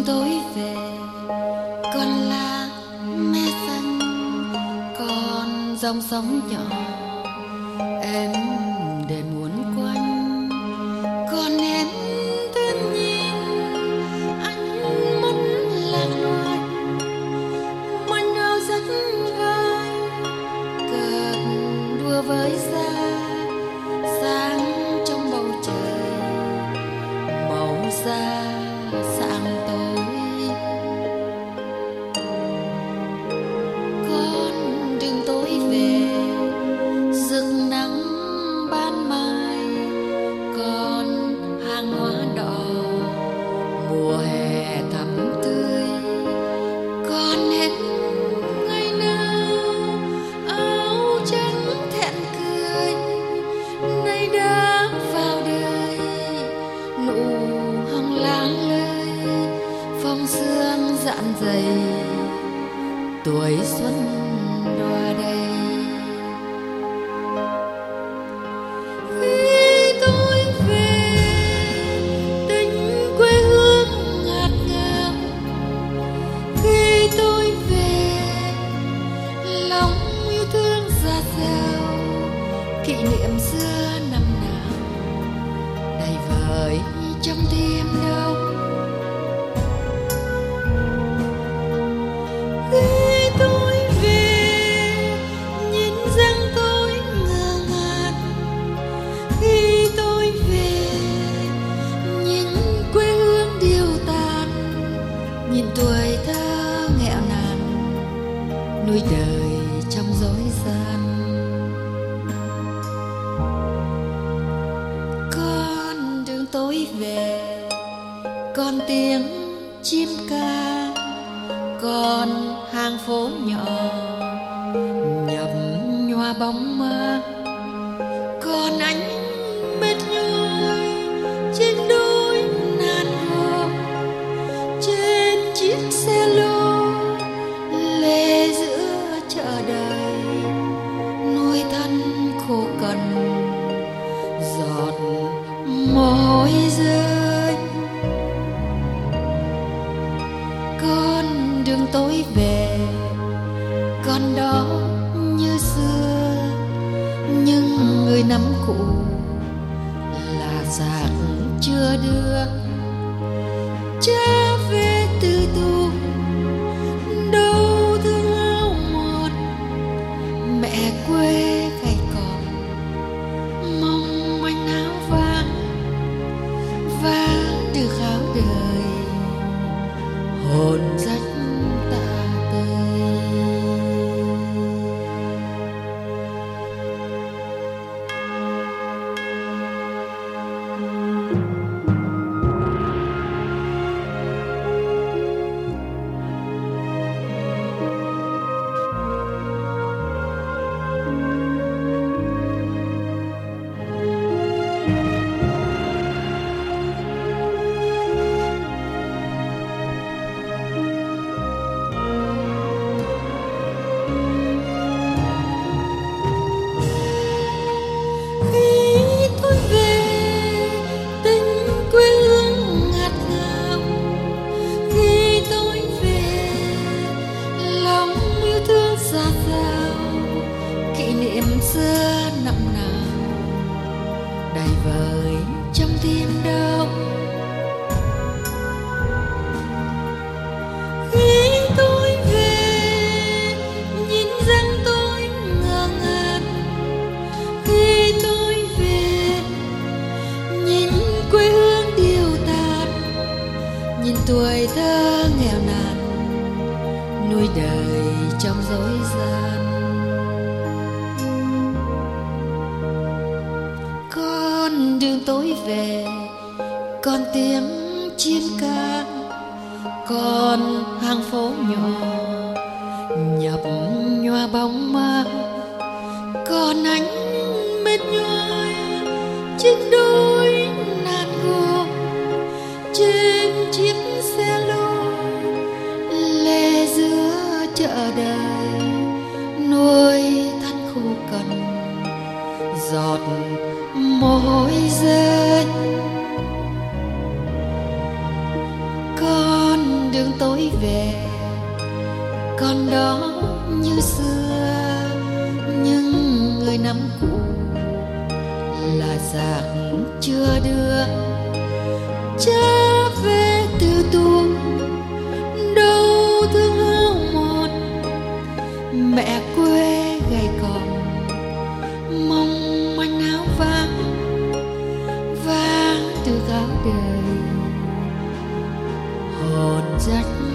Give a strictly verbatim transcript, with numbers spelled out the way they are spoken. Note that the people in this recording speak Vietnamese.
tối về, con lá me xanh, con dòng sóng nhỏ em để muốn quanh, con én thiên nhiên anh muốn lạc loài, mình ao rất vai cợt đua với da sáng trong bầu trời màu da sáng tối. Con đường tối về rực nắng ban mai, con hàng hoa đỏ mùa hè thắm tươi, con hết ngày nào áo trắng thẹn cười nay đã vào đời, nụ hồng láng lơi phong sương dạn dày tuổi xuân đọa đầy. Khi tôi về tình quê hương ngạt ngào, khi tôi về lòng yêu thương dạt dào, kỷ niệm xưa năm nào đầy vơi trong tim đâu. Khi tôi về nhìn rằng tôi ngơ ngác, khi tôi về nhìn quê hương điêu tàn, nhìn tuổi thơ nghèo nàn nuôi đời trong dối gian. Con đường tối về, con tiếng chim ca, con hàng phố nhỏ nhập nhòa bóng mơ, con ánh mệt nhoài trên đôi nàn hồ, trên chiếc xe lô lê giữa chợ đời nuôi thân khô cằn giọt mồ hôi rơi. Con đường tối về, con đó như xưa nhưng người năm cũ là xác chưa đưa cha về từ tù, đâu thương áo một mẹ quê gầy còm mong manh áo vàng và được áo đời hồn rất tạ tơi. Kỷ niệm xưa năm nào đầy vơi trong tim đâu. Khi tôi về nhìn rằng tôi ngơ ngác, khi tôi về nhìn quê hương điêu tàn, nhìn tuổi thơ nghèo nàn nuôi đời trong dối gian. Con đường tối về, con tiếng chim ca, con hàng phố nhỏ nhập nhòa bóng ma, con ánh mệt nhoài trên đôi nàn gỗ, trên chiếc xe lô lê giữa chợ đời nuôi thân khô cằn giọt mồ hôi rơi. Con đường tối về, còn đó như xưa, nhưng người năm cũ là dạng chưa đưa trở về từ tuồng, đâu thương hao một mẹ quê gầy còm, mong manh áo vàng vàng từ gáo đời, hồn rất